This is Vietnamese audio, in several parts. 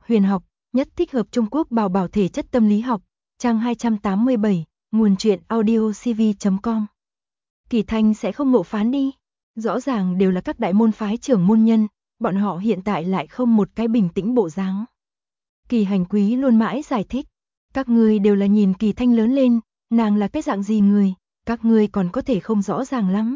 huyền học, nhất thích hợp Trung Quốc bảo bảo thể chất tâm lý học, trang 287, nguồn truyện audiocv.com. Kỳ Thanh sẽ không ngộ phán đi. Rõ ràng đều là các đại môn phái trưởng môn nhân, bọn họ hiện tại lại không một cái bình tĩnh bộ dáng. Kỳ Hành Quý luôn mãi giải thích, các ngươi đều là nhìn Kỳ Thanh lớn lên, nàng là cái dạng gì người, các ngươi còn có thể không rõ ràng lắm.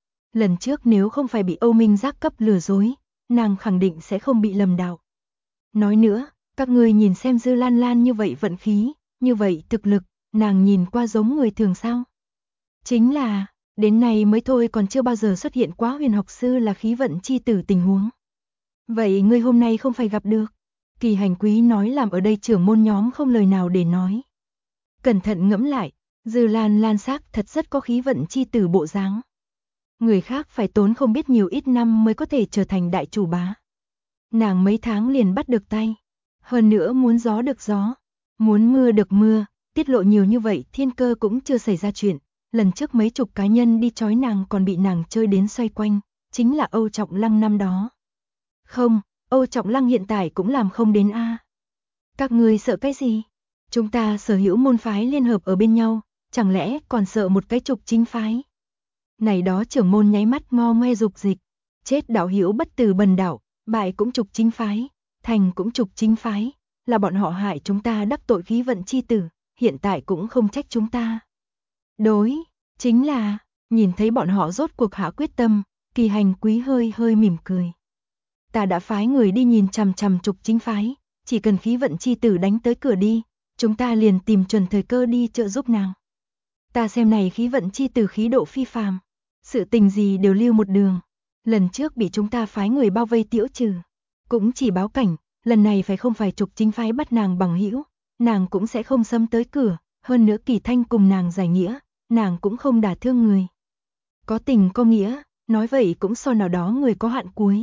Lần trước nếu không phải bị Âu Minh Giác cấp lừa dối, nàng khẳng định sẽ không bị lầm đạo. Nói nữa, các ngươi nhìn xem Dư Lan Lan như vậy vận khí, như vậy thực lực, nàng nhìn qua giống người thường sao? Chính là, đến nay mới thôi còn chưa bao giờ xuất hiện quá huyền học sư là khí vận chi tử tình huống. Vậy ngươi hôm nay không phải gặp được? Kỳ Hành Quý nói làm ở đây trưởng môn nhóm không lời nào để nói. Cẩn thận ngẫm lại, Dư Lan Lan xác thật rất có khí vận chi tử bộ dáng. Người khác phải tốn không biết nhiều ít năm mới có thể trở thành đại chủ bá. Nàng mấy tháng liền bắt được tay. Hơn nữa muốn gió được gió, muốn mưa được mưa, tiết lộ nhiều như vậy thiên cơ cũng chưa xảy ra chuyện. Lần trước mấy chục cá nhân đi trói nàng còn bị nàng chơi đến xoay quanh, chính là Âu Trọng Lăng năm đó. Không, Âu Trọng Lăng hiện tại cũng làm không đến a. Các ngươi sợ cái gì? Chúng ta sở hữu môn phái liên hợp ở bên nhau, chẳng lẽ còn sợ một cái trục chính phái? Này đó trưởng môn nháy mắt ngo ngoe dục dịch, chết đạo hữu bất từ bần đạo, bại cũng trục chính phái, thành cũng trục chính phái, là bọn họ hại chúng ta đắc tội khí vận chi tử, hiện tại cũng không trách chúng ta. Đối, chính là, nhìn thấy bọn họ rốt cuộc hạ quyết tâm, Kỳ Hành Quý hơi hơi mỉm cười. Ta đã phái người đi nhìn chằm chằm trục chính phái, chỉ cần khí vận chi tử đánh tới cửa đi, chúng ta liền tìm chuẩn thời cơ đi trợ giúp nàng. Ta xem này khí vận chi tử khí độ phi phàm, sự tình gì đều lưu một đường. Lần trước bị chúng ta phái người bao vây tiễu trừ, cũng chỉ báo cảnh, lần này phải không phải trục chính phái bắt nàng bằng hữu, nàng cũng sẽ không xâm tới cửa, hơn nữa Kỳ Thanh cùng nàng giải nghĩa, nàng cũng không đả thương người. Có tình có nghĩa, nói vậy cũng so nào đó người có hạn cuối.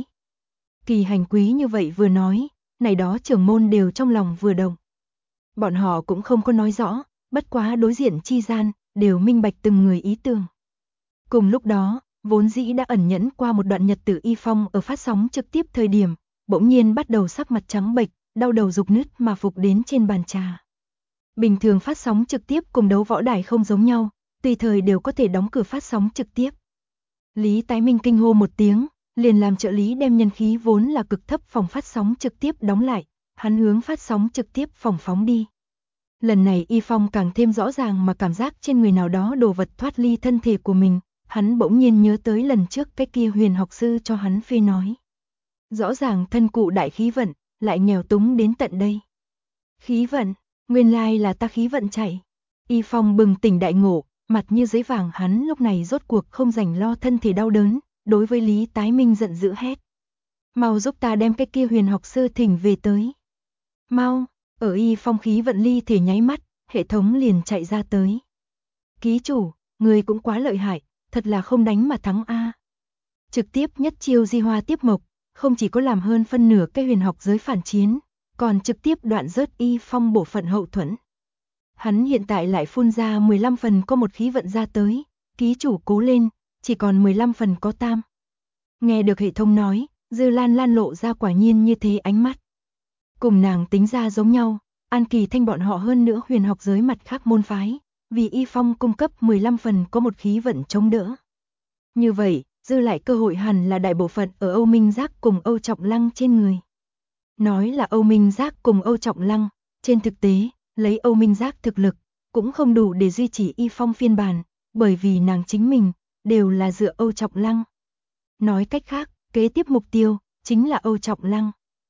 Kỳ Hành Quý như vậy vừa nói, này đó trưởng môn đều trong lòng vừa động. Bọn họ cũng không có nói rõ, bất quá đối diện chi gian, đều minh bạch từng người ý tưởng. Cùng lúc đó, vốn dĩ đã ẩn nhẫn qua một đoạn nhật tử Y Phong ở phát sóng trực tiếp thời điểm, bỗng nhiên bắt đầu sắc mặt trắng bệch, đau đầu rục nứt mà phục đến trên bàn trà. Bình thường phát sóng trực tiếp cùng đấu võ đài không giống nhau, tùy thời đều có thể đóng cửa phát sóng trực tiếp. Lý Tái Minh kinh hô một tiếng, liền làm trợ lý đem nhân khí vốn là cực thấp phòng phát sóng trực tiếp đóng lại, hắn hướng phát sóng trực tiếp phòng phóng đi. Lần này Y Phong càng thêm rõ ràng mà cảm giác trên người nào đó đồ vật thoát ly thân thể của mình, hắn bỗng nhiên nhớ tới lần trước cái kia huyền học sư cho hắn phê nói. Rõ ràng thân cụ đại khí vận, lại nghèo túng đến tận đây. Khí vận, nguyên lai là ta khí vận chạy. Y Phong bừng tỉnh đại ngộ, mặt như giấy vàng hắn lúc này rốt cuộc không rảnh lo thân thể đau đớn, đối với Lý Tái Minh giận dữ hét. Mau giúp ta đem cái kia huyền học sư thỉnh về tới. Mau, ở Y Phong khí vận ly thể nháy mắt, hệ thống liền chạy ra tới. Ký chủ, người cũng quá lợi hại, thật là không đánh mà thắng a. Trực tiếp nhất chiêu di hoa tiếp mộc, không chỉ có làm hơn phân nửa cái huyền học giới phản chiến, còn trực tiếp đoạn rớt Y Phong bộ phận hậu thuẫn. Hắn hiện tại lại phun ra 15 phần có một khí vận ra tới, ký chủ cố lên, chỉ còn 15 phần có tam. Nghe được hệ thống nói, Dư Lan Lan lộ ra quả nhiên như thế ánh mắt. Cùng nàng tính ra giống nhau, An Kỳ Thanh bọn họ hơn nữa huyền học giới mặt khác môn phái, vì Y Phong cung cấp 15 phần có một khí vận chống đỡ. Như vậy, dư lại cơ hội hẳn là đại bộ phận ở Âu Minh Giác cùng Âu Trọng Lăng trên người. Nói là Âu Minh Giác cùng Âu Trọng Lăng, trên thực tế, lấy Âu Minh Giác thực lực, cũng không đủ để duy trì Y Phong phiên bản, bởi vì nàng chính mình, đều là dựa Âu Trọng Lăng. Nói cách khác, kế tiếp mục tiêu, chính là Âu Trọng Lăng.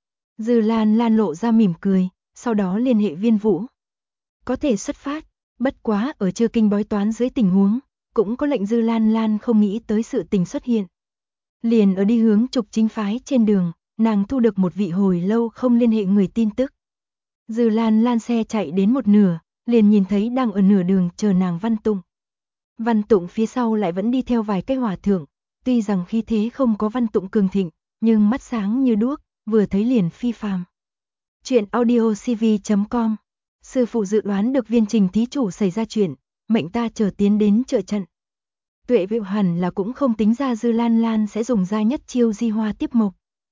Dư Lan Lan lộ ra mỉm cười, sau đó liên hệ Viên Vũ. Có thể xuất phát, bất quá ở chưa kinh bói toán dưới tình huống, cũng có lệnh Dư Lan Lan không nghĩ tới sự tình xuất hiện. Liền ở đi hướng trục chính phái trên đường, nàng thu được một vị hồi lâu không liên hệ người tin tức. Dư Lan Lan xe chạy đến một nửa, liền nhìn thấy đang ở nửa đường chờ nàng Văn Tụng. Văn Tụng phía sau lại vẫn đi theo vài cái hòa thượng, tuy rằng khí thế không có Văn Tụng cường thịnh, nhưng mắt sáng như đuốc, vừa thấy liền phi phàm. Chuyện audiocv.com. Sư phụ dự đoán được Viên Trình thí chủ xảy ra chuyện, mệnh ta chờ tiến đến trợ trận. Tuệ Việu hẳn là cũng không tính ra Dư Lan Lan sẽ dùng ra nhất chiêu di hoa tiếp mộc.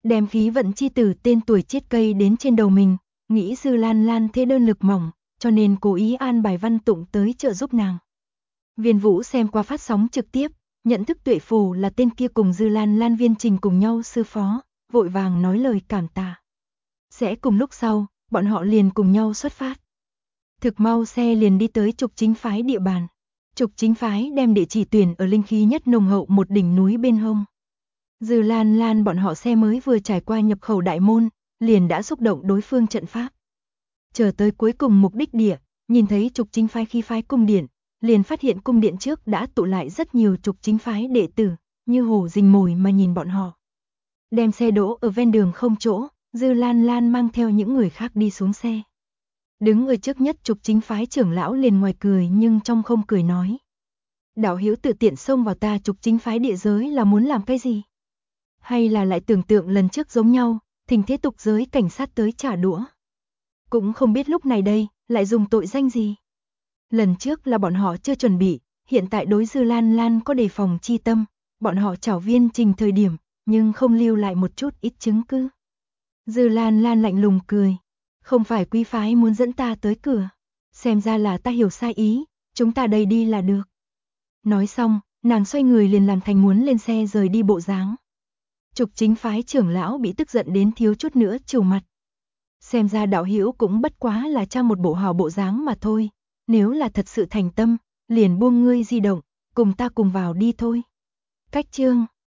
đem khí vận chi tử tên tuổi chết cây đến trên đầu mình, nghĩ Dư Lan Lan thế đơn lực mỏng, cho nên cố ý an bài Văn Tụng tới trợ giúp nàng. Viên Vũ xem qua phát sóng trực tiếp, nhận thức Tuệ Phù là tên kia cùng Dư Lan Lan Viên Trình cùng nhau sư phó, vội vàng nói lời cảm tạ. Sẽ cùng lúc sau, bọn họ liền cùng nhau xuất phát. Thực mau xe liền đi tới Trục Chính phái địa bàn. Trục Chính phái đem địa chỉ tuyển ở linh khí nhất nồng hậu một đỉnh núi bên hông. Dư Lan Lan bọn họ xe mới vừa trải qua nhập khẩu đại môn, liền đã xúc động đối phương trận pháp. Chờ tới cuối cùng mục đích địa, nhìn thấy Trục Chính phái khí phái cung điện, liền phát hiện cung điện trước đã tụ lại rất nhiều Trục Chính phái đệ tử, như hổ rình mồi mà nhìn bọn họ. Đem xe đỗ ở ven đường không chỗ, Dư Lan Lan mang theo những người khác đi xuống xe. Đứng ở trước nhất Trục Chính phái trưởng lão liền ngoài cười nhưng trong không cười nói. Đạo hữu tự tiện xông vào ta Trục Chính phái địa giới là muốn làm cái gì? Hay là lại tưởng tượng lần trước giống nhau, thỉnh thế tục giới cảnh sát tới trả đũa? Cũng không biết lúc này đây, lại dùng tội danh gì? Lần trước là bọn họ chưa chuẩn bị, hiện tại đối Dư Lan Lan có đề phòng chi tâm, bọn họ trảo Viên Trình thời điểm, nhưng không lưu lại một chút ít chứng cứ. Dư Lan Lan lạnh lùng cười, không phải quý phái muốn dẫn ta tới cửa, xem ra là ta hiểu sai ý, chúng ta đây đi là được. Nói xong, nàng xoay người liền làm thành muốn lên xe rời đi bộ dáng. Trục Chính phái trưởng lão bị tức giận đến thiếu chút nữa trừ mặt. Xem ra đạo hữu cũng bất quá là trang một bộ hào bộ dáng mà thôi, nếu là thật sự thành tâm, liền buông ngươi di động, cùng ta cùng vào đi thôi. Cách chương